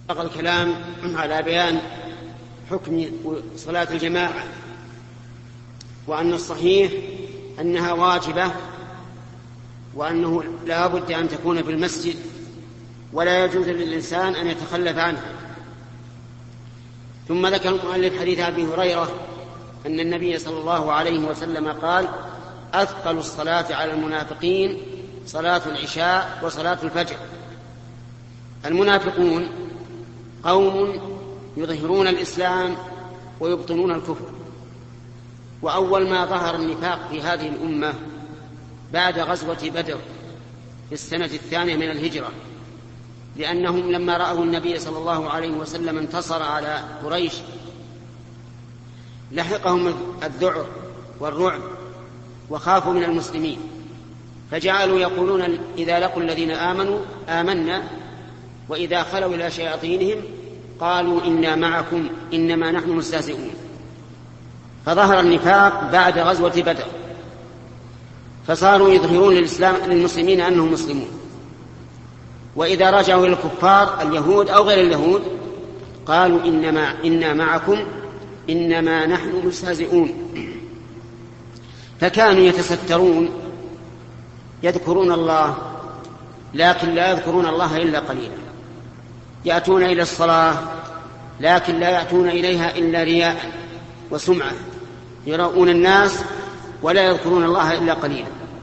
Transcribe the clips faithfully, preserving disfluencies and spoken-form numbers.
بقى الكلام على بيان حكم صلاة الجماعة، وأن الصحيح أنها واجبة، وأنه لا بد أن تكون في المسجد، ولا يجوز للإنسان أن يتخلف عنها. ثم ذكر المؤلف حديث أبي هريرة أن النبي صلى الله عليه وسلم قال: أثقل الصلاة على المنافقين صلاة العشاء وصلاة الفجر. المنافقون قوم يظهرون الإسلام ويبطنون الكفر، وأول ما ظهر النفاق في هذه الأمة بعد غزوة بدر في السنة الثانية من الهجرة، لأنهم لما رأوا النبي صلى الله عليه وسلم انتصر على قريش لحقهم الذعر والرعب وخافوا من المسلمين، فجعلوا يقولون إذا لقوا الذين آمنوا آمنا، وإذا خلوا إلى شياطينهم قالوا إنا معكم إنما نحن مستهزئون. فظهر النفاق بعد غزوة بدر، فصاروا يظهرون للإسلام للمسلمين أنهم مسلمون، وإذا رجعوا إلى الكفار اليهود أو غير اليهود قالوا إنما إنا معكم إنما نحن مستهزئون. فكانوا يتسترون يذكرون الله، لكن لا يذكرون الله إلا قليلا، يأتون إلى الصلاة لكن لا يأتون إليها إلا رياء وسمعة، يراؤون الناس ولا يذكرون الله إلا قليلا.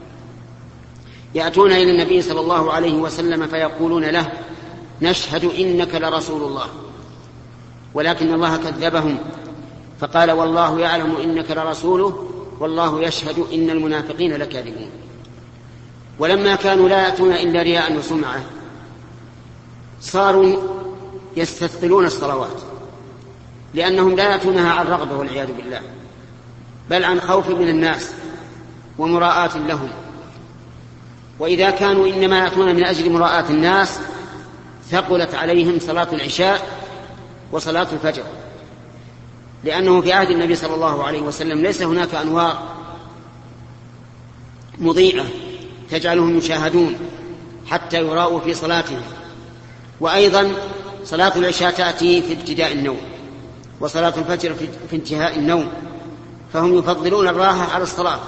يأتون إلى النبي صلى الله عليه وسلم فيقولون له: نشهد إنك لرسول الله، ولكن الله كذبهم فقال: والله يعلم إنك لرسوله والله يشهد إن المنافقين لكاذبون. ولما كانوا لا يأتون إلا رياء وسمعة صاروا يستثقلون الصلوات، لأنهم لا يأتونها عن رغبة والعياذ بالله، بل عن خوف من الناس ومراءة لهم. وإذا كانوا إنما يأتون من أجل مراءة الناس ثقلت عليهم صلاة العشاء وصلاة الفجر، لأنه في عهد النبي صلى الله عليه وسلم ليس هناك أنوار مضيئة تجعلهم يشاهدون حتى يراؤوا في صلاتهم. وأيضا صلاة العشاء تأتي في ابتداء النوم، وصلاة الفجر في انتهاء النوم، فهم يفضلون الراحة على الصلاة.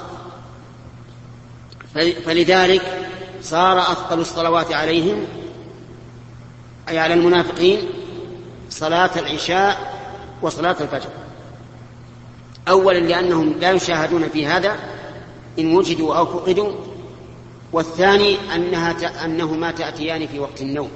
فلذلك صار أثقل الصلوات عليهم أي على المنافقين صلاة العشاء وصلاة الفجر، أولا لأنهم لا يشاهدون في هذا إن وجدوا أو فقدوا، والثاني أنها أنهما تأتيان في وقت النوم،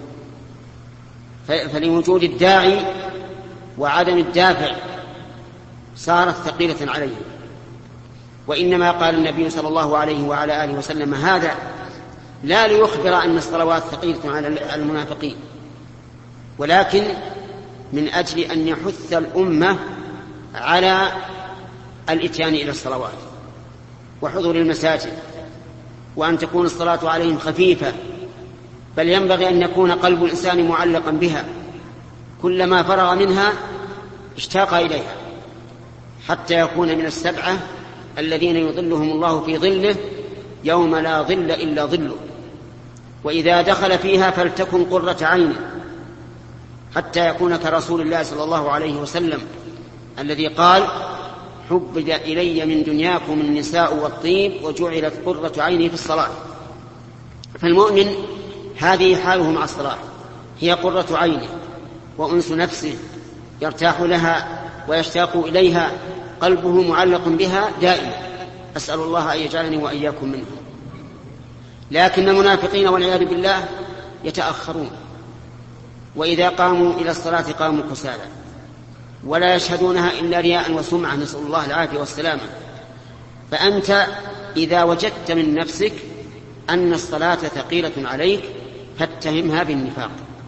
فلوجود الداعي وعدم الدافع صارت ثقيلة عليهم. وإنما قال النبي صلى الله عليه وعلى آله وسلم هذا لا ليخبر أن الصلوات ثقيلة على المنافقين، ولكن من أجل أن يحث الأمة على الإتيان إلى الصلوات وحضور المساجد، وأن تكون الصلاة عليهم خفيفة، بل ينبغي أن يكون قلب الإنسان معلقا بها، كلما فرغ منها اشتاق إليها، حتى يكون من السبعة الذين يظلهم الله في ظله يوم لا ظل إلا ظله، وإذا دخل فيها فلتكن قرة عين، حتى يكون كرسول الله صلى الله عليه وسلم الذي قال: حبب إلي من دنياكم النساء والطيب وجعلت قرة عيني في الصلاة. فالمؤمن هذه حاله مع الصلاة، هي قرة عينه وأنس نفسه، يرتاح لها ويشتاق إليها، قلبه معلق بها دائما. أسأل الله أن يجعلني وإياكم منه. لكن المنافقين والعياذ بالله يتأخرون، وإذا قاموا إلى الصلاة قاموا كسالى، ولا يشهدونها إلا رياء وسمعة، نسأل الله العافية والسلامة. فأنت إذا وجدت من نفسك أن الصلاة ثقيلة عليك فاتهمها بالنفاق،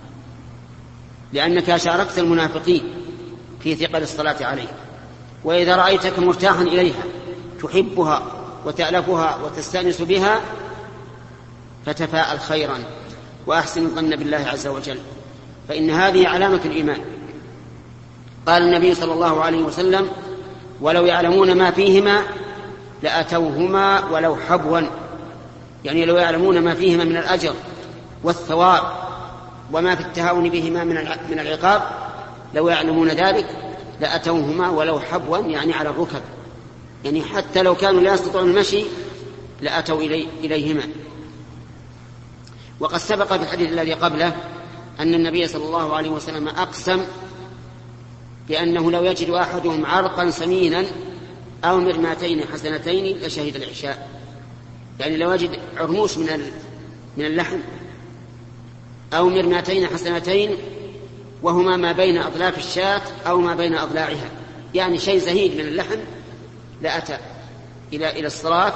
لأنك شاركت المنافقين في ثقل الصلاة عليك. وإذا رأيتك مرتاحا إليها تحبها وتألفها وتستأنس بها فتفاءل خيرا وأحسن الظن بالله عز وجل، فإن هذه علامة الإيمان. قال النبي صلى الله عليه وسلم: ولو يعلمون ما فيهما لأتوهما ولو حبوا، يعني لو يعلمون ما فيهما من الأجر والثواب وما في التهاون بهما من العقاب لو يعلمون ذلك لأتوهما ولو حبوا يعني على الركب، يعني حتى لو كانوا لا يستطيعون المشي لأتوا إلي إليهما. وقد سبق في الحديث الذي قبله أن النبي صلى الله عليه وسلم أقسم بأنه لو يجد أحدهم عرقا سمينا أو مرماتين حسنتين لشهد العشاء، يعني لو يجد عرموش من من اللحم أو مرماتين حسنتين وهما ما بين أضلاف الشاة أو ما بين أضلاعها، يعني شيء زهيد من اللحم لأتى إلى إلى الصلاة،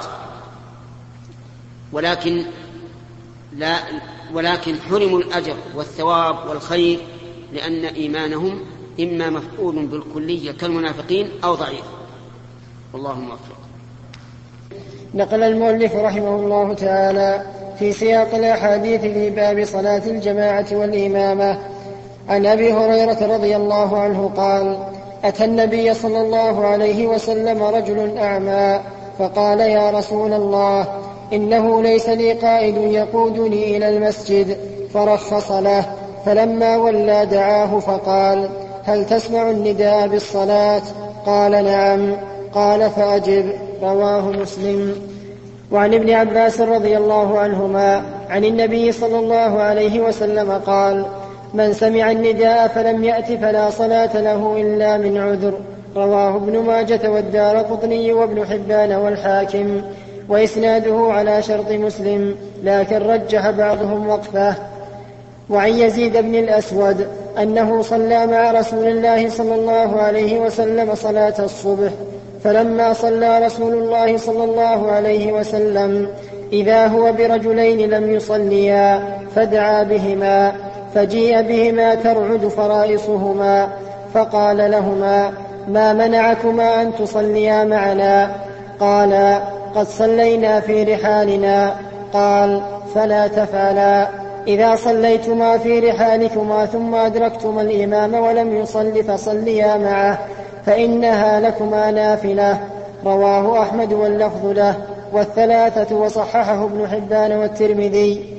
ولكن لا ولكن حرموا الأجر والثواب والخير لأن إيمانهم إما مفقود بالكلية كالمنافقين أو ضعيف، والله موفق. نقل المؤلف رحمه الله تعالى في سياق الأحاديث في باب صلاة الجماعة والإمامة عن أبي هريرة رضي الله عنه قال: أتى النبي صلى الله عليه وسلم رجل أعمى فقال: يا رسول الله، إنه ليس لي قائد يقودني إلى المسجد، فرخص له، فلما ولى دعاه فقال: هل تسمع النداء بالصلاة؟ قال: نعم. قال: فأجب. رواه مسلم. وعن ابن عباس رضي الله عنهما عن النبي صلى الله عليه وسلم قال: من سمع النداء فلم يأت فلا صلاة له إلا من عذر. رواه ابن ماجة والدارقطني وابن حبان والحاكم، وإسناده على شرط مسلم، لكن رجح بعضهم وقفه. وعن يزيد بن الأسود أنه صلى مع رسول الله صلى الله عليه وسلم صلاة الصبح، فلما صلى رسول الله صلى الله عليه وسلم إذا هو برجلين لم يصليا فدعا بهما، فجيء بهما ترعد فرائصهما، فقال لهما: ما منعكما أن تصليا معنا؟ قال: قد صلينا في رحالنا. قال: فلا تفعلا، إذا صليتما في رحالكما ثم أدركتما الإمام ولم يصل فصليا معه، فإنها لكما نافلة. رواه أحمد واللفظ له والثلاثة، وصححه ابن حبان والترمذي.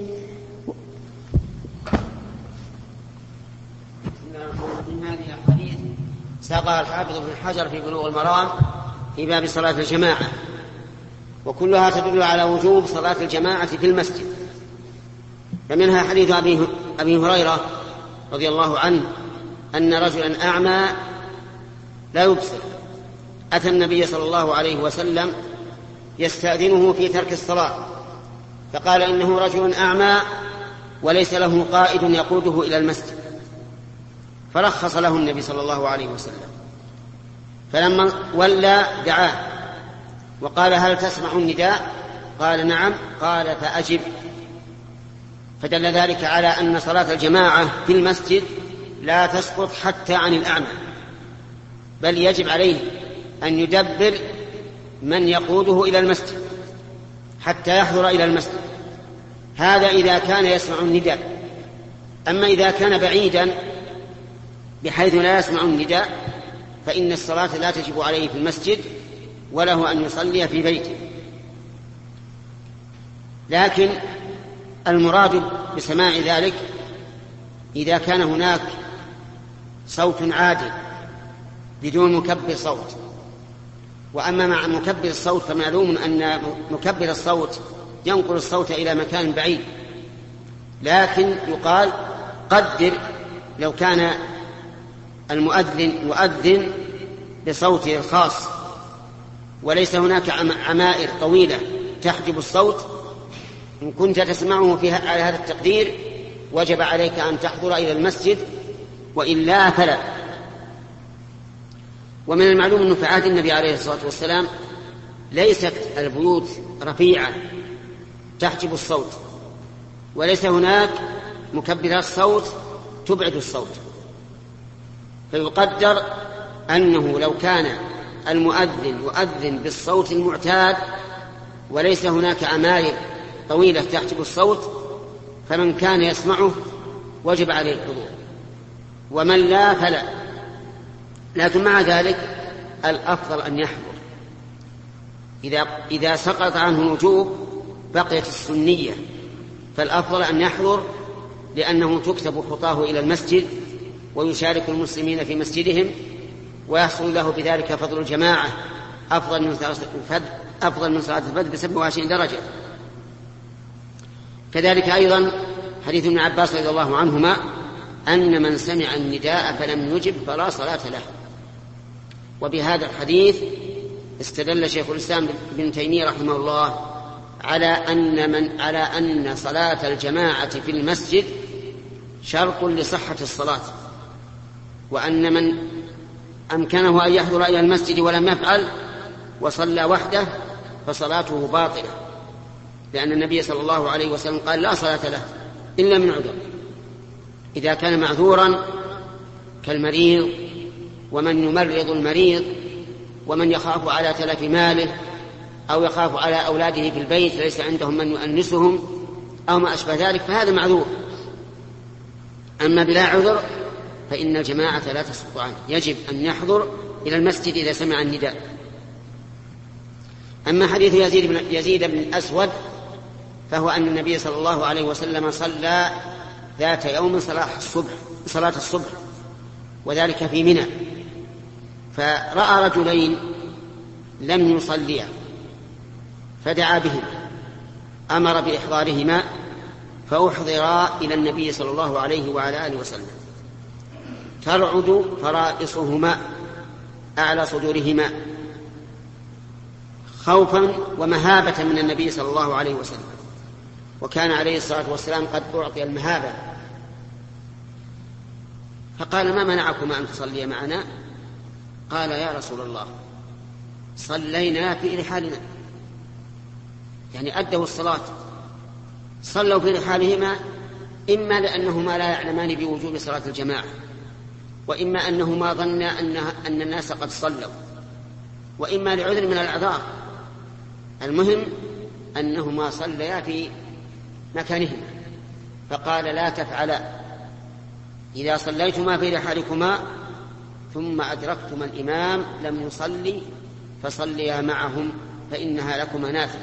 من هذه الحديث ساقها الحافظ ابن حجر في بلوغ المرام في باب صلاة الجماعة، وكلها تدل على وجوب صلاة الجماعة في المسجد. فمنها حديث أبي هريرة رضي الله عنه أن رجلا أعمى لا يبصر أتى النبي صلى الله عليه وسلم يستأذنه في ترك الصلاة، فقال: إنه رجل أعمى وليس له قائد يقوده إلى المسجد، فرخص له النبي صلى الله عليه وسلم. فلما ولى دعاه وقال: هل تسمع النداء؟ قال: نعم. قال: فأجب. فدل ذلك على أن صلاة الجماعة في المسجد لا تسقط حتى عن الأعمى، بل يجب عليه أن يدبر من يقوده إلى المسجد حتى يحضر إلى المسجد. هذا إذا كان يسمع النداء. أما إذا كان بعيدا بحيث لا يسمع النداء فإن الصلاة لا تجب عليه في المسجد، وله أن يصلي في بيته. لكن المراد بسماع ذلك إذا كان هناك صوت عادل بدون مكبر صوت. وأما مع مكبر الصوت فمعلوم أن مكبر الصوت ينقل الصوت إلى مكان بعيد، لكن يقال قدر لو كان المؤذن يؤذن بصوته الخاص وليس هناك عمائر طويلة تحجب الصوت، إن كنت تسمعه في على هذا التقدير وجب عليك أن تحضر إلى المسجد، وإلا فلا. ومن المعلوم أنه في عهد النبي عليه الصلاة والسلام ليست البيوت رفيعة تحجب الصوت، وليس هناك مكبرات صوت تبعد الصوت، فيقدر أنه لو كان المؤذن يؤذن بالصوت المعتاد وليس هناك عماير طويلة تحجب الصوت فمن كان يسمعه وجب عليه الحضور، ومن لا فلا. لكن مع ذلك الأفضل أن يحضر. إذا, إذا سقط عنه الوجوب بقيت السنية، فالأفضل أن يحضر لأنه تكتب خطاه إلى المسجد ويشارك المسلمين في مسجدهم، ويحصل له بذلك فضل الجماعة أفضل من صلاة الفجر أفضل من صلاة الفجر بسبع وعشرين درجة. كذلك أيضا حديث ابن عباس رضي الله عنهما أن من سمع النداء فلم يجب فلا صلاة له. وبهذا الحديث استدل شيخ الإسلام ابن تيمية رحمه الله على أن من على أن صلاة الجماعة في المسجد شرط لصحة الصلاة، وأن من أمكنه أن يحضر إلى المسجد ولم يفعل وصلى وحده فصلاته باطلة، لأن النبي صلى الله عليه وسلم قال لا صلاة له إلا من عذر. إذا كان معذورا كالمريض ومن يمرض المريض ومن يخاف على تلف ماله أو يخاف على أولاده في البيت ليس عندهم من يؤنسهم أو ما أشبه ذلك فهذا معذور. أما بلا عذر فإن الجماعة لا تسقط عنه، يجب أن يحضر إلى المسجد إذا سمع النداء. أما حديث يزيد بن, يزيد بن الأسود فهو أن النبي صلى الله عليه وسلم صلى ذات يوم صلاة الصبح, صلاة الصبح وذلك في منى، فرأى رجلين لم يصليا فدعا بهم، أمر بإحضارهما فأحضرا إلى النبي صلى الله عليه وعلى آله وسلم ترعد فرائصهما أعلى صدورهما خوفا ومهابة من النبي صلى الله عليه وسلم، وكان عليه الصلاة والسلام قد أعطي المهابة. فقال ما منعكما أن تصلي معنا؟ قال يا رسول الله صلينا في رحالنا، يعني أدوا الصلاة، صلوا في رحالهما إما لأنهما لا يعلمان بوجوب صلاة الجماعة، وإما أنهما ظنا أن الناس قد صلوا، وإما لعذر من الأعذار. المهم أنهما صليا في مكانهما، فقال لا تفعلا، إذا صليتما في رحالكما ثم أدركتما الإمام لم يصلي فصليا معهم فإنها لكما نافلة.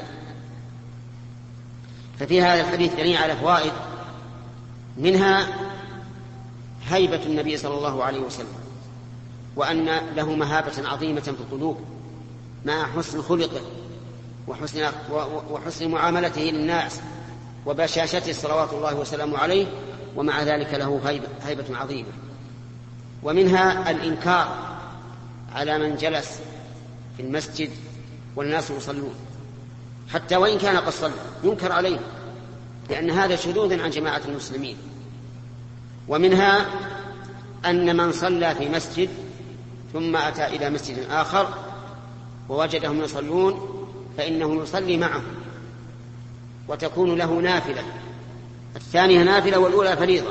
ففي هذا الحديث دليل على فوائد، منها هيبة النبي صلى الله عليه وسلم، وأن له مهابة عظيمة في القلوب مع حسن خلقه وحسن, وحسن معاملته للناس وبشاشته صلوات الله وسلامه عليه، ومع ذلك له هيبة, هيبة عظيمة. ومنها الإنكار على من جلس في المسجد والناس يصلون حتى وإن كان قد صلى ينكر عليه، لأن هذا شذوذ عن جماعة المسلمين. ومنها أن من صلى في مسجد ثم أتى إلى مسجد آخر ووجدهم يصلون فإنه يصلي معهم وتكون له نافلة، الثانية نافلة والأولى فريضة.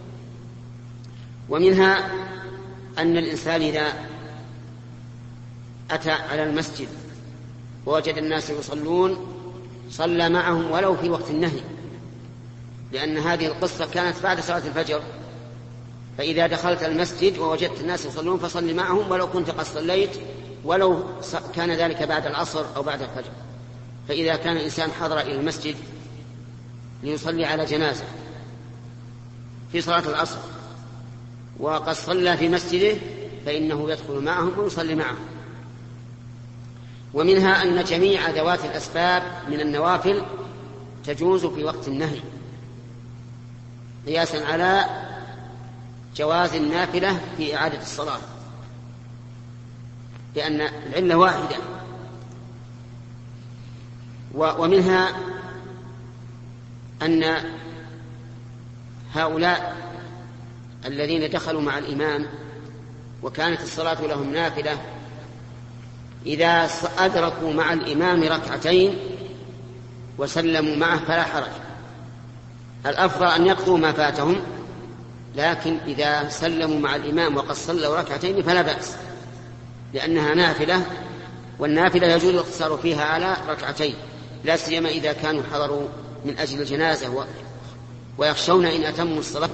ومنها أن الإنسان إذا أتى على المسجد ووجد الناس يصلون صلى معهم ولو في وقت النهي، لأن هذه القصة كانت بعد صلاة الفجر، فإذا دخلت المسجد ووجدت الناس يصلون فصل معهم ولو كنت قد صليت، ولو كان ذلك بعد العصر أو بعد الفجر. فإذا كان الإنسان حضر إلى المسجد ليصلي على جنازة في صلاة العصر وقد صلى في مسجده فإنه يدخل معهم ويصلي معهم. ومنها أن جميع ذوات الأسباب من النوافل تجوز في وقت النهي، قياسا على جواز النافلة في إعادة الصلاة، لأن العلة واحدة. ومنها أن هؤلاء الذين دخلوا مع الإمام وكانت الصلاة لهم نافلة إذا أدركوا مع الإمام ركعتين وسلموا معه فلا حرج، الأفضل أن يقضوا ما فاتهم، لكن إذا سلموا مع الإمام وقد صلوا ركعتين فلا بأس، لأنها نافلة، والنافلة يجوز الاقتصار فيها على ركعتين، لا سيما إذا كانوا حضروا من أجل الجنازة ويخشون إن أتموا الصلاة.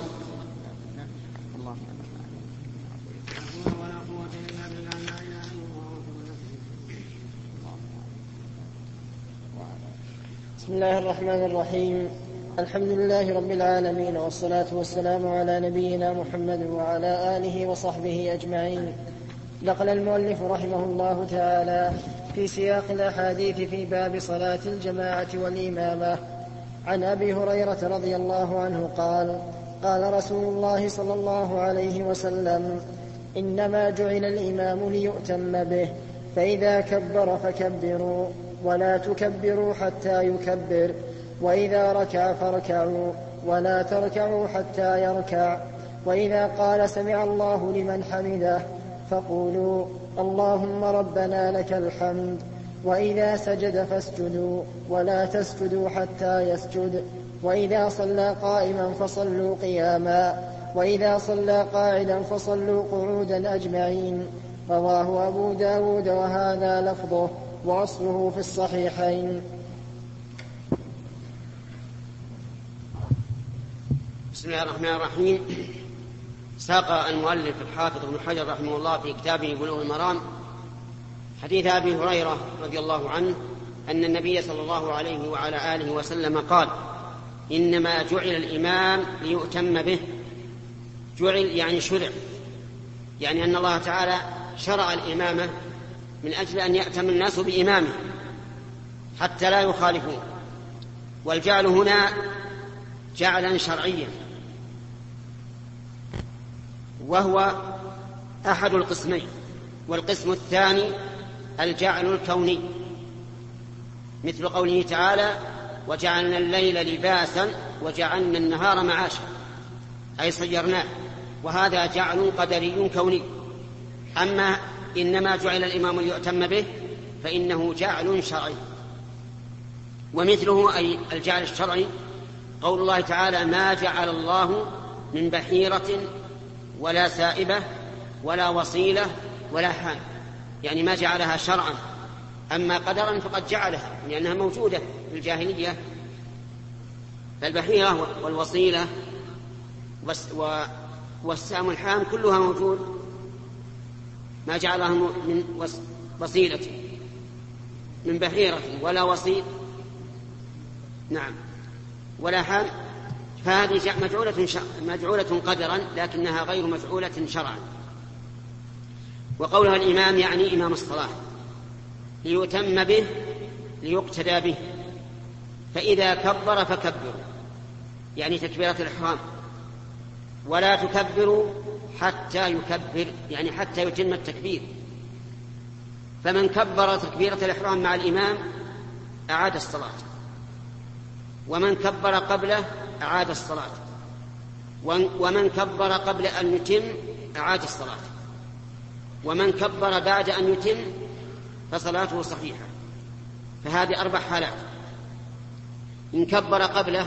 بسم الله الرحمن الرحيم. الحمد لله رب العالمين، والصلاة والسلام على نبينا محمد وعلى آله وصحبه أجمعين. نقل المؤلف رحمه الله تعالى في سياق الأحاديث في باب صلاة الجماعة والإمامة عن أبي هريرة رضي الله عنه قال: قال رسول الله صلى الله عليه وسلم: إنما جعل الإمام ليؤتم به، فإذا كبر فكبروا ولا تكبروا حتى يكبر، وإذا ركع فاركعوا ولا تركعوا حتى يركع، وإذا قال سمع الله لمن حمده فقولوا اللهم ربنا لك الحمد، وإذا سجد فاسجدوا ولا تسجدوا حتى يسجد، وإذا صلى قائما فصلوا قياما، وإذا صلى قاعدا فصلوا قعودا أجمعين. رواه أبو داود وهذا لفظه وأصله في الصحيحين. بسم الله الرحمن الرحيم. ساق المؤلف الحافظ ابن حجر رحمه الله في كتابه بلوغ المرام حديث أبي هريرة رضي الله عنه أن النبي صلى الله عليه وعلى آله وسلم قال: إنما جعل الإمام ليؤتم به. جعل يعني شرع، يعني أن الله تعالى شرع الإمامة من أجل أن يأتم الناس بإمامه حتى لا يخالفون. والجعل هنا جعلا شرعيا، وهو أحد القسمين. والقسم الثاني الجعل الكوني، مثل قوله تعالى: وجعلنا الليل لباسا وجعلنا النهار معاشا، أي صيرناه. وهذا جعل قدري كوني. أما إنما جعل الإمام ليؤتم به فإنه جعل شرعي. ومثله أي الجعل الشرعي قول الله تعالى: ما جعل الله من بحيرة ولا سائبة ولا وصيلة ولا حام، يعني ما جعلها شرعا. أما قدرا فقد جعلها لأنها موجودة في الجاهلية. فالبحيرة والوصيلة والسام الحام كلها موجود، ما جعلها من وصيلة من بحيرة ولا وصيل نعم ولا حام، فهذه مجعولة, مجعولة قدرا لكنها غير مجعولة شرعا. وقولها الإمام يعني إمام الصلاة، ليؤتم به ليقتدى به. فإذا كبر فكبروا، يعني تكبيرة الإحرام، ولا تكبروا حتى يكبر، يعني حتى يتم التكبير. فمن كبر تكبيرة الإحرام مع الإمام أعاد الصلاة، ومن كبر قبله أعاد الصلاة، ومن كبر قبل أن يتم أعاد الصلاة، ومن كبر بعد أن يتم فصلاته صحيحة. فهذه أربع حالات: إن كبر قبله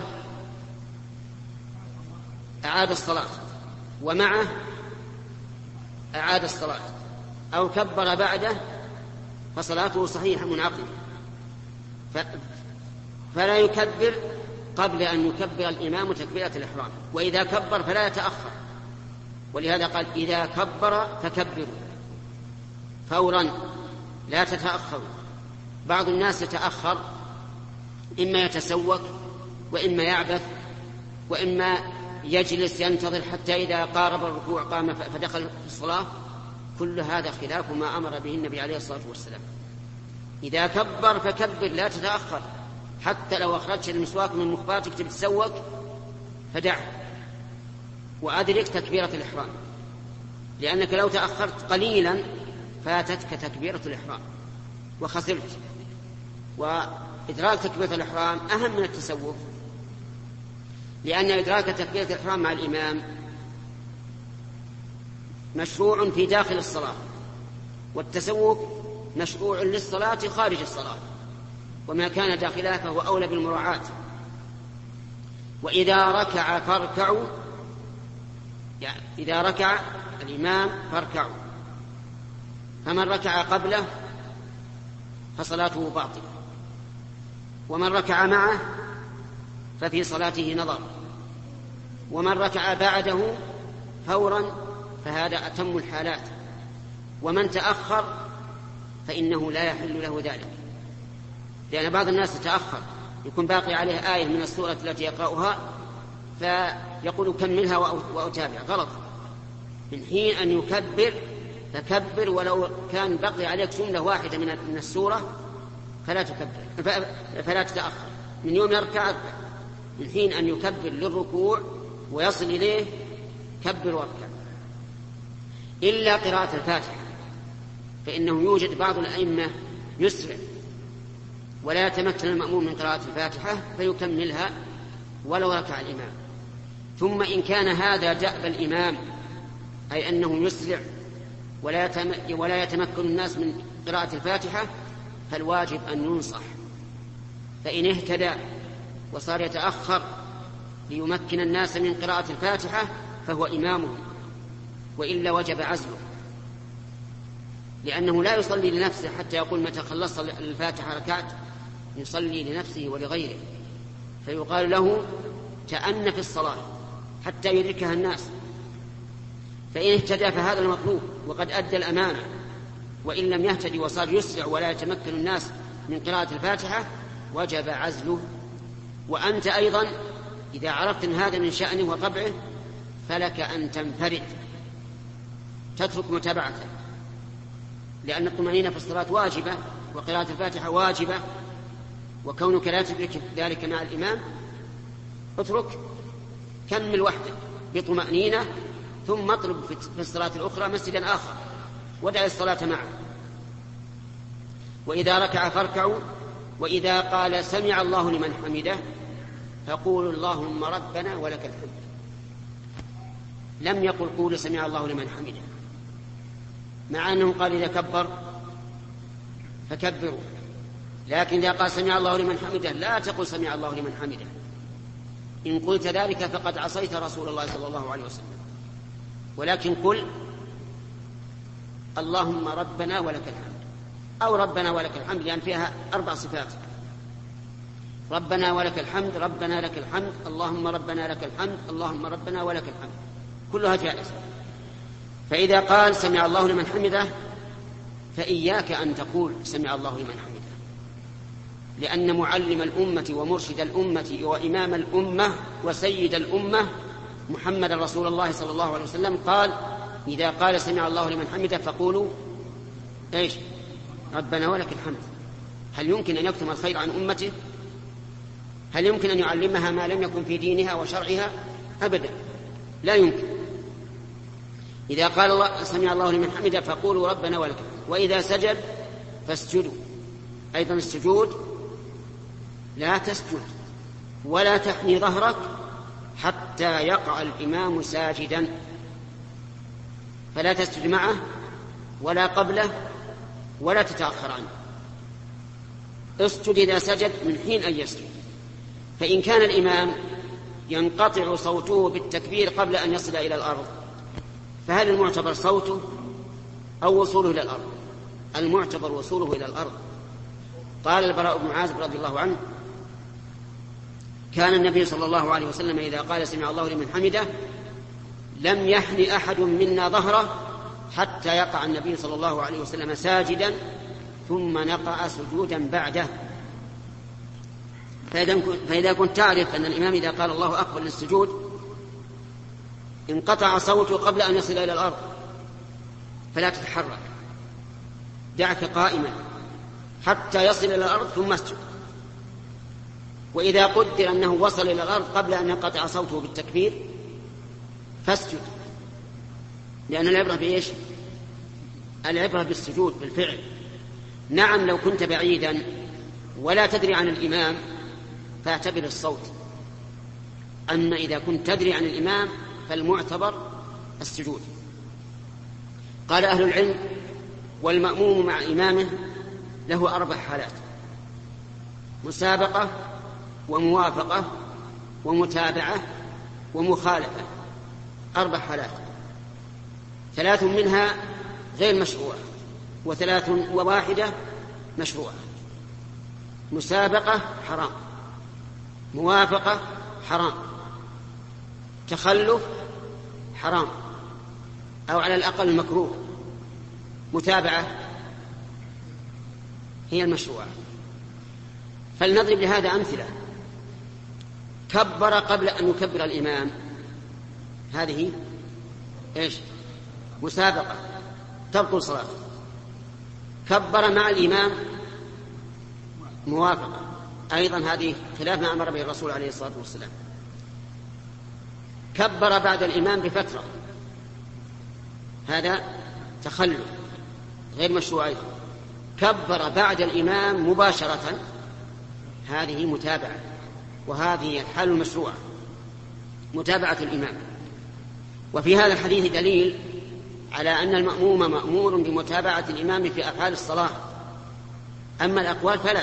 أعاد الصلاة ومعه أعاد الصلاة، أو كبر بعده فصلاته صحيحة منعقدة. فلا يكبر قبل أن يكبر الإمام تكبيرة الإحرام، وإذا كبر فلا يتأخر. ولهذا قال: إذا كبر فكبروا فورا لا تتأخروا. بعض الناس يتأخر، إما يتسوق وإما يعبث وإما يجلس ينتظر حتى إذا قارب الركوع قام فدخل في الصلاة. كل هذا خلاف ما أمر به النبي عليه الصلاة والسلام. إذا كبر فكبر لا تتأخر، حتى لو أخرجت المسواك من مخباتك تتسوق فدعه وأدرك تكبيرة الإحرام، لأنك لو تأخرت قليلا فاتتك تكبيرة الإحرام وخسرت. وإدراك تكبيرة الإحرام أهم من التسوق، لأن إدراك تكبيرة الإحرام مع الإمام مشروع في داخل الصلاة، والتسوق مشروع للصلاة خارج الصلاة، وما كان داخلها فهو أولى بالمراعاة. وإذا ركع فاركعوا، يعني إذا ركع الإمام فاركعوا، فمن ركع قبله فصلاته باطلة، ومن ركع معه ففي صلاته نظر، ومن ركع بعده فورا فهذا أتم الحالات، ومن تأخر فإنه لا يحل له ذلك، لأن بعض الناس تتأخر يكون باقي عليه آية من السورة التي يقرأها فيقول كملها وأتابع، غلط. من حين أن يكبر فكبر، ولو كان بقي عليك جملة واحدة من السورة فلا تكبر، فلا تتأخر. من يوم يركع من حين أن يكبر للركوع ويصل إليه كبر واركع، إلا قراءة الفاتحة، فإنه يوجد بعض الأئمة يسرع ولا يتمكن المأموم من قراءة الفاتحة فيكملها ولو ركع الإمام. ثم إن كان هذا دأب الإمام، أي أنه يسرع ولا يتمكن الناس من قراءة الفاتحة، فالواجب أن ينصح، فإن اهتدى وصار يتأخر ليمكن الناس من قراءة الفاتحة فهو إمامه، وإلا وجب عزله، لأنه لا يصلي لنفسه حتى يقول متى خلصت الفاتحة ركعت، يصلي لنفسه ولغيره، فيقال له تأن في الصلاة حتى يدركها الناس. فإن اهتدى فهذا المطلوب وقد أدى الأمانة، وإن لم يهتدي وصار يسرع ولا يتمكن الناس من قراءة الفاتحة وجب عزله. وأنت أيضا إذا عرفت أن هذا من شأنه وطبعه فلك أن تنفرد تترك متابعته، لأن الطمأنينة في الصلاة واجبة وقراءة الفاتحة واجبة، وكونك لا تدرك ذلك مع الإمام اترك، كمل وحدك بطمأنينة، ثم اطلب في الصلاة الأخرى مسجدا آخر ودع الصلاة معه. وإذا ركع فاركعوا، وإذا قال سمع الله لمن حمده فقولوا اللهم ربنا ولك الحمد. لم يقل قولوا سمع الله لمن حمده، مع أنه قال إذا كبر فكبروا، لكن إذا قال سمع الله لمن حمده لا تقل سمع الله لمن حمده، إن قلت ذلك فقد عصيت رسول الله صلى الله عليه وسلم، ولكن قل اللهم ربنا ولك الحمد، أو ربنا ولك الحمد، لأن فيها أربع صفات: ربنا ولك الحمد، ربنا لك الحمد، اللهم ربنا لك الحمد، اللهم ربنا ولك الحمد، كلها جائزة. فإذا قال سمع الله لمن حمده فإياك أن تقول سمع الله لمن حمده، لأن معلم الأمة ومرشد الأمة وإمام الأمة وسيد الأمة محمد رسول الله صلى الله عليه وسلم قال إذا قال سمع الله لمن حمده فقولوا إيش؟ ربنا ولك الحمد. هل يمكن أن يكتم الخير عن أمته؟ هل يمكن أن يعلمها ما لم يكن في دينها وشرعها؟ أبدا، لا يمكن. إذا قال الله سمع الله لمن حمده فقولوا ربنا ولك الحمد. وإذا سجد فاسجدوا، أيضا السجود لا تسجد ولا تحني ظهرك حتى يقع الإمام ساجدا، فلا تسجد معه ولا قبله ولا تتأخر عنه. اسجد إذا سجد من حين أن يسجد. فإن كان الإمام ينقطع صوته بالتكبير قبل أن يصل إلى الأرض فهل المعتبر صوته أو وصوله إلى الأرض؟ المعتبر وصوله إلى الأرض. قال البراء بن عازب رضي الله عنه كان النبي صلى الله عليه وسلم إذا قال سمع الله لمن حمده لم يحن أحد منا ظهره حتى يقع النبي صلى الله عليه وسلم ساجدا ثم نقع سجودا بعده. فإذا كنت تعرف أن الإمام إذا قال الله أكبر للسجود انقطع صوته قبل أن يصل إلى الأرض فلا تتحرك، دعك قائما حتى يصل إلى الأرض ثم اسجد. وإذا قدر أنه وصل إلى الأرض قبل أن ينقطع صوته بالتكبير فاسجد، لأن العبرة بإيش؟ العبرة بالسجود بالفعل. نعم لو كنت بعيدا ولا تدري عن الإمام فاعتبر الصوت، أما إذا كنت تدري عن الإمام فالمعتبر السجود. قال أهل العلم والمأموم مع إمامه له أربع حالات: مسابقة وموافقة ومتابعة ومخالفة، أربع حالات، ثلاث منها غير مشروعة وثلاث وواحدة مشروعة. مسابقة حرام، موافقة حرام، تخلف حرام أو على الأقل مكروه، متابعة هي المشروعة. فلنضرب لهذا أمثلة. كبر قبل أن يكبر الإمام، هذه إيش؟ مسابقة تبطل صلاته. كبر مع الإمام، موافقة، أيضا هذه خلاف ما أمر به الرسول عليه الصلاة والسلام. كبر بعد الإمام بفترة، هذا تخلف غير مشروع أيضا. كبر بعد الإمام مباشرة، هذه متابعة، وهذه الحال المشروعة، متابعة الإمام. وفي هذا الحديث دليل على أن المأموم مأمور بمتابعة الإمام في أفعال الصلاة، أما الأقوال فلا.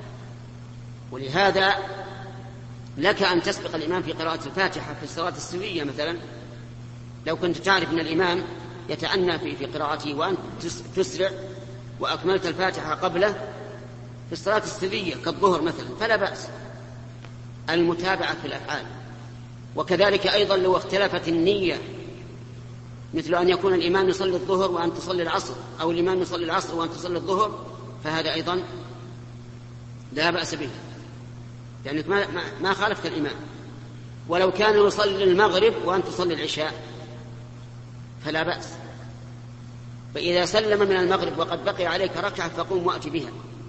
ولهذا لك أن تسبق الإمام في قراءة الفاتحة في الصلاة السرية مثلا، لو كنت تعرف أن الإمام يتأنى في في قراءته وأنت تسرع وأكملت الفاتحة قبله في الصلاة السرية كالظهر مثلا، فلا بأس، المتابعة في الأفعال. وكذلك أيضا لو اختلفت النية، مثل أن يكون الإمام يصلي الظهر وأن تصلي العصر، أو الإمام يصلي العصر وأن تصلي الظهر، فهذا أيضا لا بأس به، لأنك ما, ما خالفت الإمام. ولو كان يصلي المغرب وأن تصلي العشاء فلا بأس. فإذا سلم من المغرب وقد بقي عليك ركعة فقم وأت بها.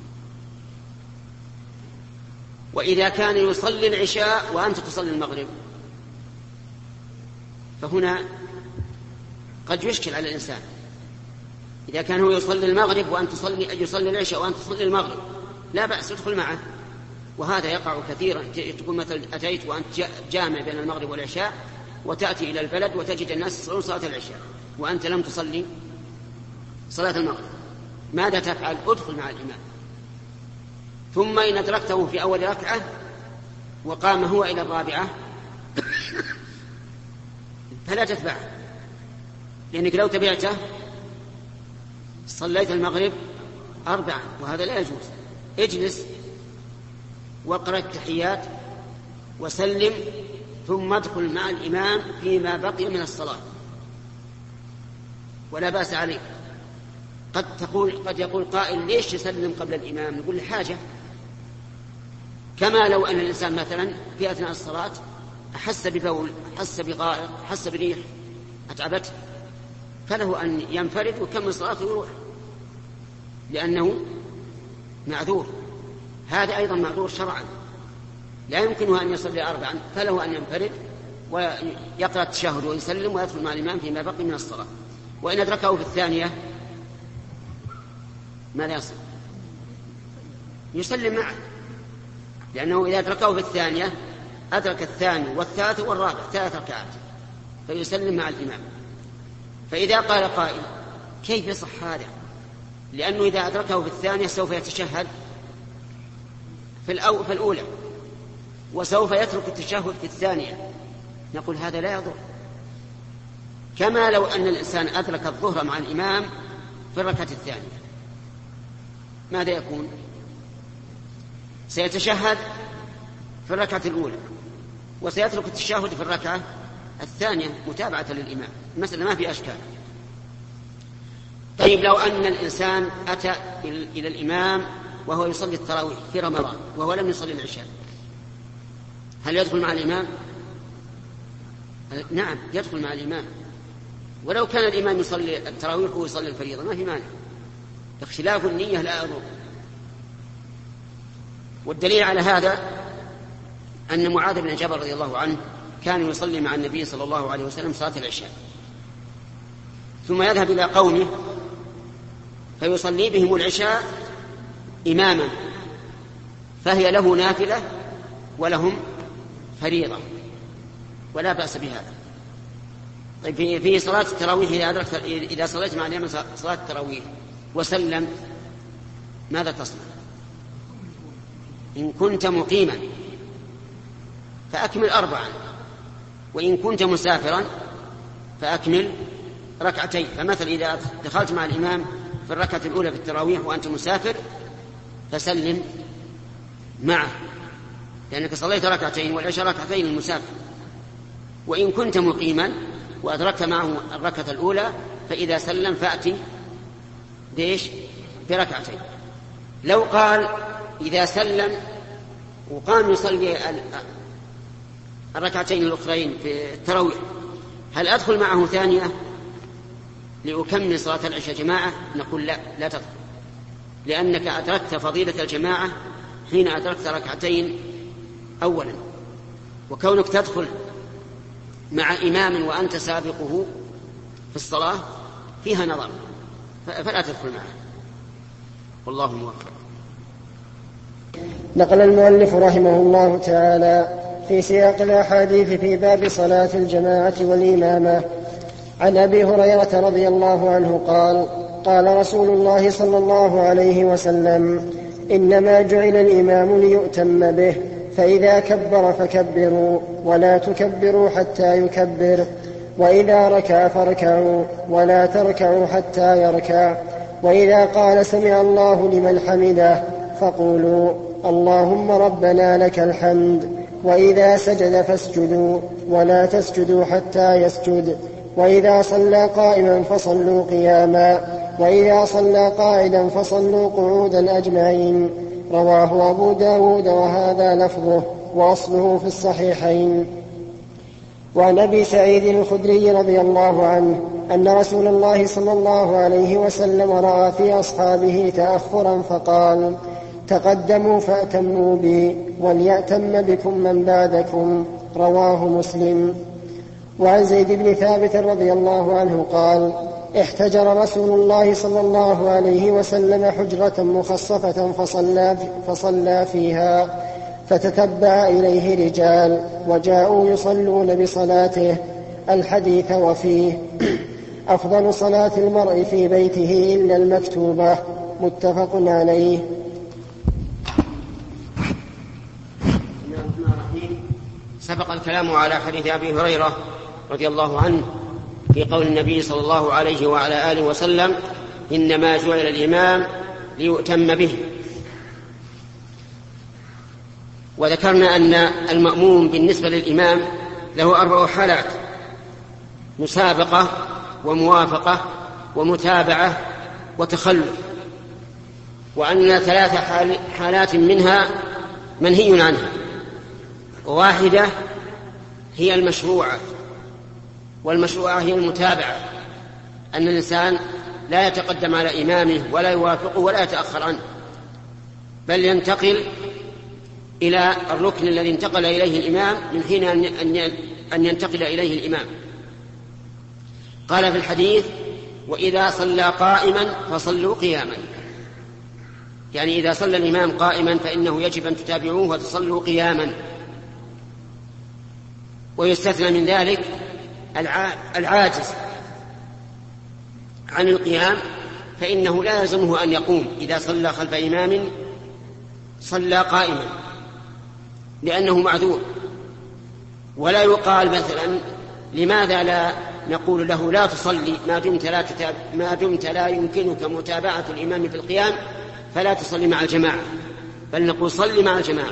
وإذا كان يصلي العشاء وأنت تصلي المغرب فهنا قد يشكل على الإنسان. إذا كان هو يصلي المغرب وأن تصلي يصلي العشاء وأن تصلي المغرب لا بأس، ادخل معه. وهذا يقع كثيرا، تقول مثلا أتيت وأنت جامع بين المغرب والعشاء، وتأتي إلى البلد وتجد الناس يصلون صلاة العشاء وأنت لم تصلي صلاة المغرب، ماذا تفعل؟ ادخل مع الإمام. ثم إن أدركته في أول ركعة وقام هو إلى الرابعة فلا تتبعه، لأنك لو تبعته صليت المغرب أربعة، وهذا لا يجوز. اجلس واقرأ التحيات وسلم، ثم ادخل مع الإمام فيما بقي من الصلاة ولا بأس عليك. قد تقول قد يقول قائل ليش يسلم قبل الإمام؟ نقول لحاجة، كما لو أن الإنسان مثلا في أثناء الصلاة أحس ببول، أحس بغائط، أحس بريح أتعبته، فله أن ينفرد ويكمل صلاته ويروح لأنه معذور. هذا أيضا معذور شرعا، لا يمكنه أن يصلي أربعا، فله أن ينفرد ويقرأ التشهد ويسلم ويدخل مع الإمام فيما بقي من الصلاة. وإن أدركه في الثانية ماذا يصل؟ يسلم معه، لأنه إذا أدركه في الثانية أدرك الثاني والثالث والرابع، ثلاث ركعات، فيسلم مع الإمام. فإذا قال قائل كيف يصح هذا؟ لأنه إذا أدركه في الثانية سوف يتشهد في الأولى وسوف يترك التشهد في الثانية، نقول هذا لا يضر. كما لو أن الإنسان أدرك الظهر مع الإمام في الركعة الثانية، ماذا يكون؟ سيتشهد في الركعة الأولى وسيترك التشهد في الركعة الثانية متابعة للإمام، المسألة ما في أشكال. طيب لو أن الإنسان أتى إلى الإمام وهو يصلي التراويح في رمضان وهو لم يصلي العشاء، هل يدخل مع الإمام؟ نعم يدخل مع الإمام، ولو كان الإمام يصلي التراويح ويصلي الفريضة ما في مانع، اختلاف النية لا يضر. والدليل على هذا أن معاذ بن جبل رضي الله عنه كان يصلي مع النبي صلى الله عليه وسلم صلاة العشاء، ثم يذهب إلى قومه فيصلي بهم العشاء إماما، فهي له نافلة ولهم فريضة ولا بأس بهذا. طيب في صلاة التراويح إذا أدركت إذا صليت مع الإمام صلاة التراويح وسلم ماذا تصنع؟ إن كنت مقيما فأكمل أربعا، وإن كنت مسافرا فأكمل ركعتين. فمثل إذا دخلت مع الإمام في الركعة الأولى في التراويح وأنت مسافر فسلم معه، لأنك صليت ركعتين والعشاء ركعتين المسافر. وإن كنت مقيما وأدركت معه الركعة الأولى فإذا سلم فأتي بإيش؟ بركعتين. لو قال إذا سلم وقام يصلي الركعتين الأخرين في التراويح، هل أدخل معه ثانية لأكمل صلاة العشاء جماعة؟ نقول لا، لا تدخل، لأنك أدركت فضيلة الجماعة حين أدركت ركعتين أولا، وكونك تدخل مع إمام وأنت سابقه في الصلاة فيها نظر، فلا تدخل معه، والله موفق. نقل المؤلف رحمه الله تعالى في سياق الأحاديث في باب صلاة الجماعة والإمامة عن أبي هريرة رضي الله عنه قال: قال رسول الله صلى الله عليه وسلم: إنما جعل الإمام ليؤتم به، فإذا كبر فكبروا ولا تكبروا حتى يكبر، وإذا ركع فاركعوا ولا تركعوا حتى يركع، وإذا قال سمع الله لمن حمده فقولوا اللهم ربنا لك الحمد، وإذا سجد فاسجدوا ولا تسجدوا حتى يسجد، وإذا صلى قائما فصلوا قياما، وإذا صلى قاعدا فصلوا قعودا أجمعين. رواه أبو داود وهذا لفظه وأصله في الصحيحين. وعن أبي سعيد الخدري رضي الله عنه أن رسول الله صلى الله عليه وسلم رأى في أصحابه تأخرا فقال: تقدموا فأتموا بي وليأتم بكم من بعدكم. رواه مسلم. وعن زيد بن ثابت رضي الله عنه قال: احتجر رسول الله صلى الله عليه وسلم حجرة مخصفة فصلى, فصلى فيها، فتتبع إليه رجال وجاءوا يصلون بصلاته. الحديث وفيه: أفضل صلاة المرء في بيته إلا المكتوبة. متفق عليه. سبق الكلام على حديث أبي هريرة رضي الله عنه في قول النبي صلى الله عليه وعلى آله وسلم: إنما جعل الإمام ليؤتم به. وذكرنا أن المأموم بالنسبة للإمام له أربع حالات: مسابقة وموافقة ومتابعة وتخلف، وأن ثلاث حالات منها منهي عنها، واحدة هي المشروعة، والمشروعة هي المتابعة، أن الإنسان لا يتقدم على إمامه ولا يوافقه ولا يتأخر عنه، بل ينتقل إلى الركن الذي انتقل إليه الإمام من حين أن ينتقل إليه الإمام. قال في الحديث: وإذا صلى قائما فصلوا قياما، يعني إذا صلى الإمام قائما فإنه يجب أن تتابعوه وتصلوا قياما. ويستثنى من ذلك العاجز عن القيام، فإنه لا يلزمه أن يقوم إذا صلى خلف إمام صلى قائما، لأنه معذور. ولا يقال مثلا: لماذا لا نقول له لا تصلي ما دمت لا, تتاب... ما دمت لا يمكنك متابعة الإمام في القيام فلا تصلي مع الجماعة، بل نقول صلي مع الجماعة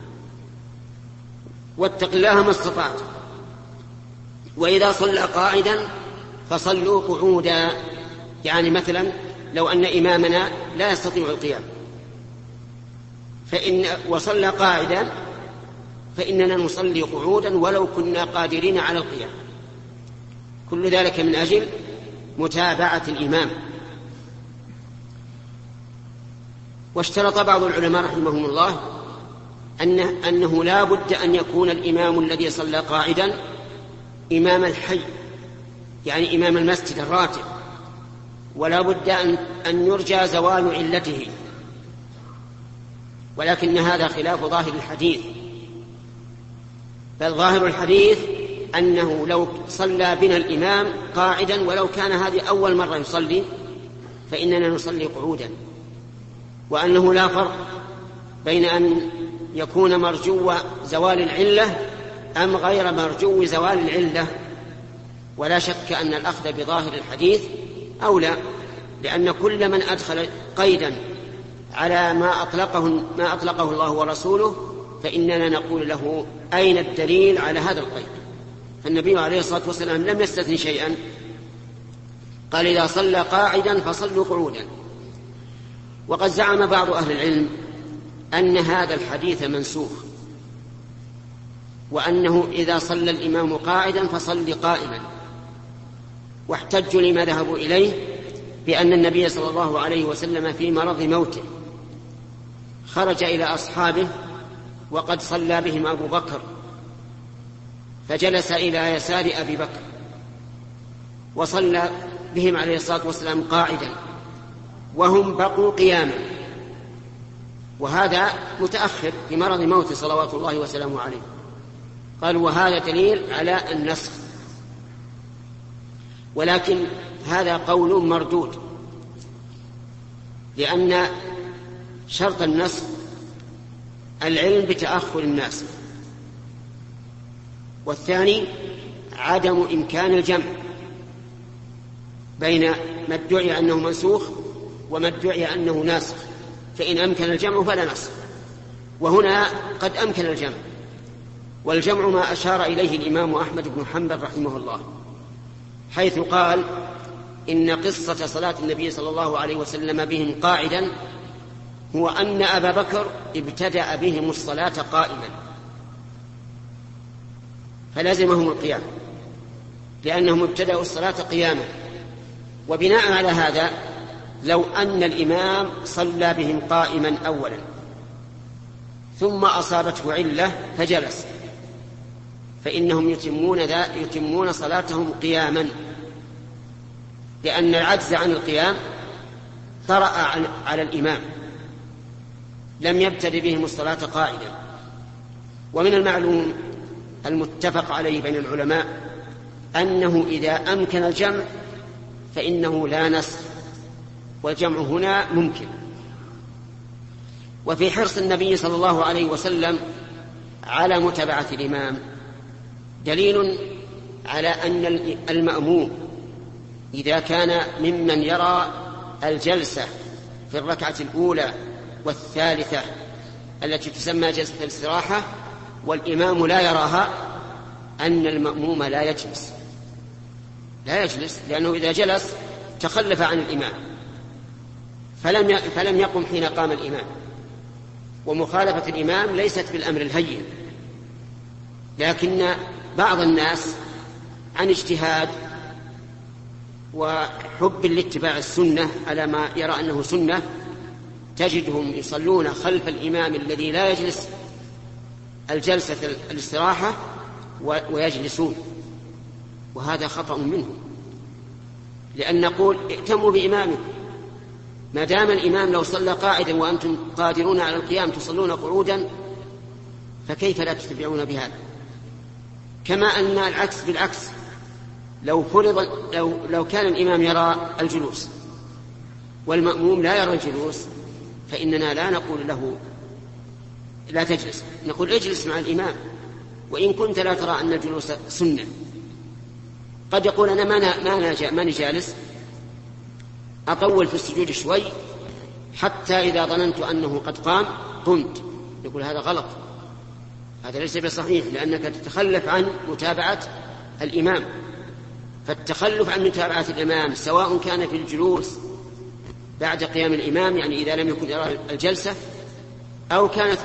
واتق الله ما استطعت. وإذا صلى قاعدا فصلوا قعودا، يعني مثلا لو أن إمامنا لا يستطيع القيام فإن وصلى قاعدا فإننا نصلي قعودا ولو كنا قادرين على القيام. كل ذلك من أجل متابعة الإمام. واشترط بعض العلماء رحمهم الله أنه, أنه لا بد أن يكون الإمام الذي صلى قاعدا إمام الحي، يعني إمام المسجد الراتب، ولا بد أن, أن يرجى زوال علته، ولكن هذا خلاف ظاهر الحديث. بل ظاهر الحديث أنه لو صلى بنا الإمام قاعدا ولو كان هذه أول مرة يصلي فإننا نصلي قعودا، وأنه لا فرق بين أن يكون مرجو زوال العلة أم غير مرجو زوال العلة. ولا شك أن الأخذ بظاهر الحديث أولى، لأن كل من أدخل قيدا على ما أطلقه, ما أطلقه الله ورسوله فإننا نقول له: أين الدليل على هذا القيد؟ فالنبي عليه الصلاة والسلام لم يستثني شيئا، قال: إذا صلى قاعدا فصلوا قعودا. وقد زعم بعض أهل العلم أن هذا الحديث منسوخ، وأنه إذا صلى الإمام قاعدا فصل قائما، واحتجوا لما ذهبوا إليه بأن النبي صلى الله عليه وسلم في مرض موته خرج إلى أصحابه وقد صلى بهم أبو بكر، فجلس إلى يسار أبي بكر وصلى بهم عليه الصلاة والسلام قاعدا وهم بقوا قياما، وهذا متأخر في مرض موته صلوات الله وسلامه عليه. قالوا وهذا دليل على النسخ، ولكن هذا قول مردود، لأن شرط النسخ العلم بتأخر الناس، والثاني عدم إمكان الجمع بين ما ادعي أنه منسوخ وما ادعي أنه ناسخ، فإن أمكن الجمع فلا نسخ، وهنا قد أمكن الجمع، والجمع ما أشار إليه الإمام أحمد بن حنبل رحمه الله، حيث قال إن قصة صلاة النبي صلى الله عليه وسلم بهم قاعدا هو أن أبا بكر ابتدأ بهم الصلاة قائما فلزمهم القيام، لأنهم ابتدأوا الصلاة قياما. وبناء على هذا لو أن الإمام صلى بهم قائما أولا ثم أصابته علة فجلس، فإنهم يتمون, ذا يتمون صلاتهم قياما، لأن العجز عن القيام طرأ على الإمام، لم يبتدئ بهم الصلاة قائدا. ومن المعلوم المتفق عليه بين العلماء أنه إذا أمكن الجمع فإنه لا نسخ، والجمع هنا ممكن. وفي حرص النبي صلى الله عليه وسلم على متابعة الإمام دليل على أن المأموم إذا كان ممن يرى الجلسة في الركعة الأولى والثالثة التي تسمى جلسة الاستراحة والإمام لا يراها، أن المأموم لا يجلس لا يجلس لأنه إذا جلس تخلف عن الإمام، فلم فلم يقم حين قام الإمام. ومخالفة الإمام ليست بالأمر الهين، لكن بعض الناس عن اجتهاد وحب لاتباع السنة على ما يرى أنه سنة تجدهم يصلون خلف الإمام الذي لا يجلس الجلسة الاستراحة ويجلسون، وهذا خطأ منهم، لأن نقول ائتموا بإمامكم، ما دام الإمام لو صلى قاعدا وأنتم قادرون على القيام تصلون قعودا فكيف لا تتبعون بهذا؟ كما أن العكس بالعكس، لو فرض لو لو كان الإمام يرى الجلوس والمأموم لا يرى الجلوس فإننا لا نقول له لا تجلس، نقول اجلس مع الإمام وإن كنت لا ترى أن الجلوس سنة. قد يقول أنا ما ماني جالس، أطول في السجود شوي حتى إذا ظننت أنه قد قام قمت، يقول هذا غلط، هذا ليس بصحيح، لأنك تتخلف عن متابعة الإمام. فالتخلف عن متابعة الإمام سواء كان في الجلوس بعد قيام الإمام، يعني إذا لم يكن يرى الجلسة، أو كانت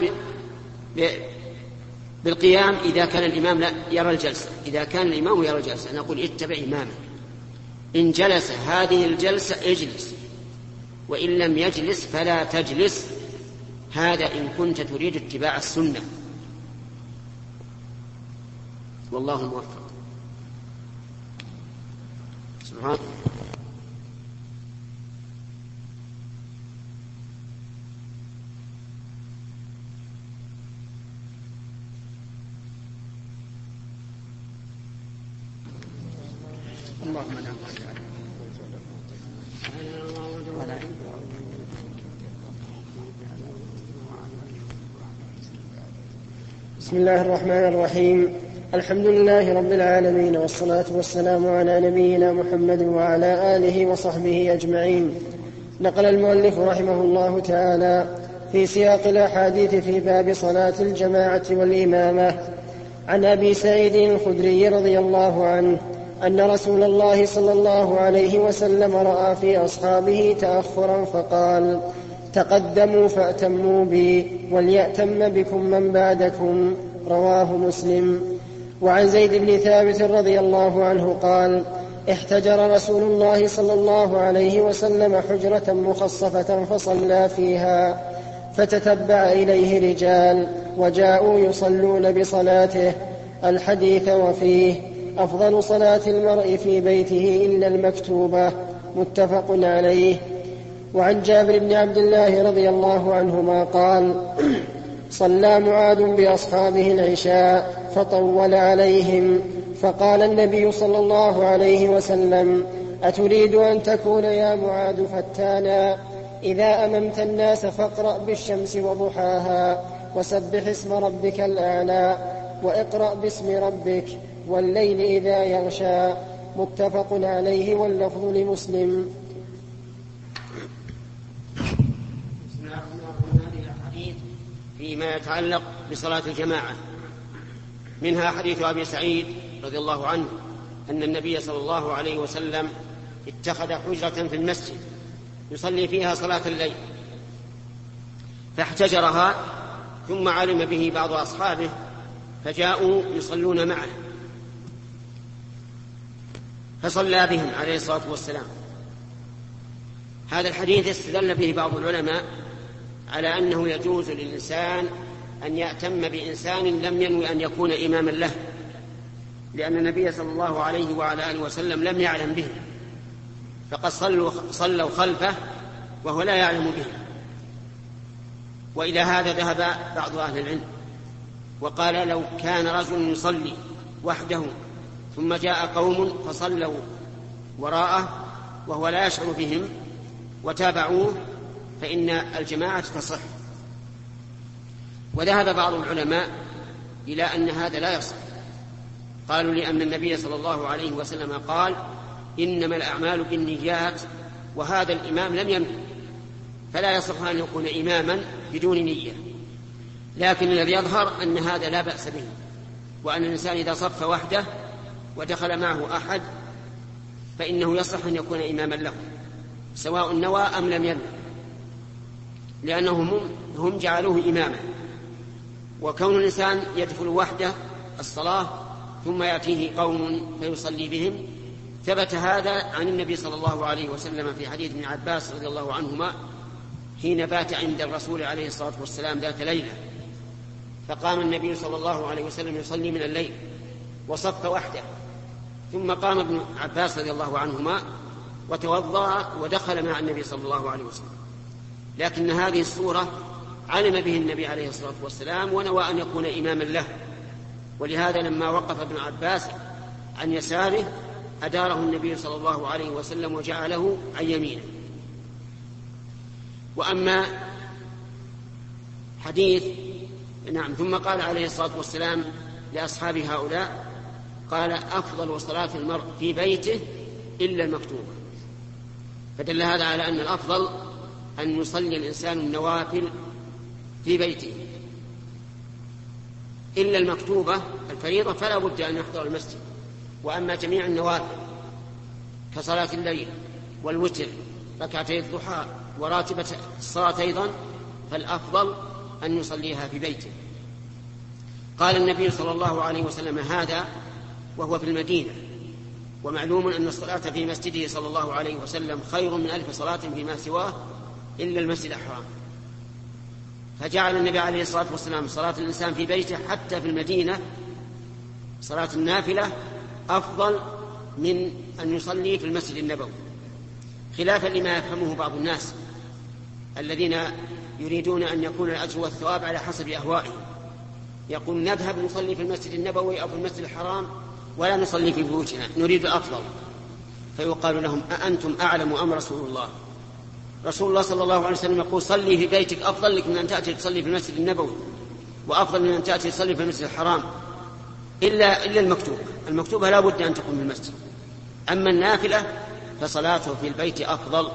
بالقيام إذا كان الإمام لا يرى الجلسة. إذا كان الإمام يرى الجلسة نقول اتبع إمامه، إن جلس هذه الجلسة اجلس، وإن لم يجلس فلا تجلس، هذا إن كنت تريد اتباع السنة، والله موفق. سبحان اللهم لا بسم الله الرحمن الرحيم. الحمد لله رب العالمين، والصلاة والسلام على نبينا محمد وعلى آله وصحبه أجمعين. نقل المؤلف رحمه الله تعالى في سياق الأحاديث في باب صلاة الجماعة والإمامة عن أبي سعيد الخدري رضي الله عنه أن رسول الله صلى الله عليه وسلم رأى في أصحابه تأخرا فقال: تقدموا فأتموا بي وليأتم بكم من بعدكم. رواه مسلم. وعن زيد بن ثابت رضي الله عنه قال: احتجر رسول الله صلى الله عليه وسلم حجرة مخصفة فصلى فيها، فتتبع إليه رجال وجاءوا يصلون بصلاته. الحديث وفيه: أفضل صلاة المرء في بيته إلا المكتوبة. متفق عليه. وعن جابر بن عبد الله رضي الله عنهما قال: صلى معاذ بأصحابه العشاء فطول عليهم، فقال النبي صلى الله عليه وسلم: أتريد أن تكون يا معاذ فتانا؟ إذا أممت الناس فاقرأ بالشمس وضحاها، وسبح اسم ربك الأعلى، وإقرأ باسم ربك، والليل إذا يغشى. متفق عليه واللفظ لمسلم. فيما يتعلق بصلاة الجماعة، منها حديث أبي سعيد رضي الله عنه أن النبي صلى الله عليه وسلم اتخذ حجرة في المسجد يصلي فيها صلاة الليل، فاحتجرها، ثم علم به بعض أصحابه فجاءوا يصلون معه فصلى بهم عليه الصلاة والسلام. هذا الحديث استدل به بعض العلماء على أنه يجوز للإنسان أن يأتم بإنسان لم ينوي أن يكون إماما له، لأن النبي صلى الله عليه وعلى آله وسلم لم يعلم به، فقد صلوا, صلوا خلفه وهو لا يعلم به. وإلى هذا ذهب بعض أهل العلم وقال: لو كان رجل يصلي وحده ثم جاء قوم فصلوا وراءه وهو لا يشعر بهم وتابعوه فإن الجماعة تصح. وذهب بعض العلماء إلى أن هذا لا يصح، قالوا: لأن النبي صلى الله عليه وسلم قال: إنما الأعمال بالنيات، وهذا الإمام لم ينوي، فلا يصح أن يكون إماما بدون نية. لكن الذي يظهر أن هذا لا بأس به، وأن الإنسان إذا صف وحده ودخل معه أحد فإنه يصح أن يكون إماما له، سواء نوى أم لم ينوي، لأنهم هم جعلوه إماما. وكون الإنسان يدخل وحده الصلاة ثم يأتيه قوم فيصلي بهم، ثبت هذا عن النبي صلى الله عليه وسلم في حديث ابن عباس رضي الله عنهما حين بات عند الرسول عليه الصلاة والسلام ذات ليلة، فقام النبي صلى الله عليه وسلم يصلي من الليل وصف وحده، ثم قام ابن عباس رضي الله عنهما وتوضأ ودخل مع النبي صلى الله عليه وسلم. لكن هذه الصورة علم به النبي عليه الصلاة والسلام ونوى أن يكون إماما له، ولهذا لما وقف ابن عباس عن يساره أداره النبي صلى الله عليه وسلم وجعله عن يمينه. وأما حديث نعم ثم قال عليه الصلاة والسلام لأصحاب هؤلاء، قال: أفضل صلاة المرء في بيته إلا المكتوبة. فدل هذا على أن الأفضل أن يصلي الإنسان النوافل في بيته، إلا المكتوبة الفريضة فلا بد أن يحضر المسجد. وأما جميع النوافل كصلاة الليل والوتر ركعتي الضحى وراتبة الصلاة أيضا فالأفضل أن يصليها في بيته. قال النبي صلى الله عليه وسلم هذا وهو في المدينة، ومعلوم أن الصلاة في مسجده صلى الله عليه وسلم خير من ألف صلاة فيما سواه إلا المسجد الحرام. فجعل النبي عليه الصلاة والسلام صلاة الإنسان في بيته حتى في المدينة صلاة النافلة أفضل من أن يصلي في المسجد النبوي، خلافا لما يفهمه بعض الناس الذين يريدون أن يكون الأجر والثواب على حسب أهوائهم، يقول: نذهب نصلي في المسجد النبوي أو في المسجد الحرام ولا نصلي في بيوتنا، نريد الأفضل. فيقال لهم: أأنتم أعلم أم رسول الله؟ رسول الله صلى الله عليه وسلم يقول: صلي في بيتك أفضل لك من أن تأتي تصلي في المسجد النبوي، وأفضل من أن تأتي تصلي في المسجد الحرام، إلا إلا المكتوبة. المكتوبة لا بد أن تكون في المسجد، أما النافلة فصلاته في البيت أفضل.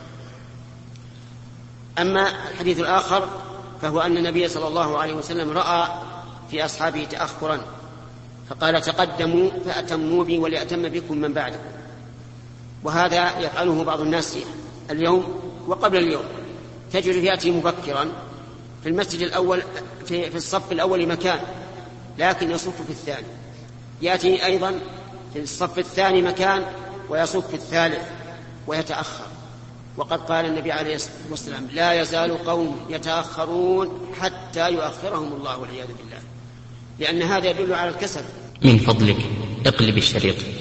أما الحديث الآخر فهو أن النبي صلى الله عليه وسلم رأى في أصحابه تأخرا فقال: تقدموا فأتموا بي وليأتم بكم من بعدكم. وهذا يفعله بعض الناس اليوم وقبل اليوم، تجد يأتي مبكرا في المسجد الأول في, في الصف الأول مكان لكن يصف في الثاني، يأتي أيضا في الصف الثاني مكان ويصف في الثالث ويتأخر. وقد قال النبي عليه الصلاة والسلام لا يزال قوم يتأخرون حتى يؤخرهم الله والعياذ بالله، لأن هذا يدل على الكسل. من فضلك اقلب الشريط.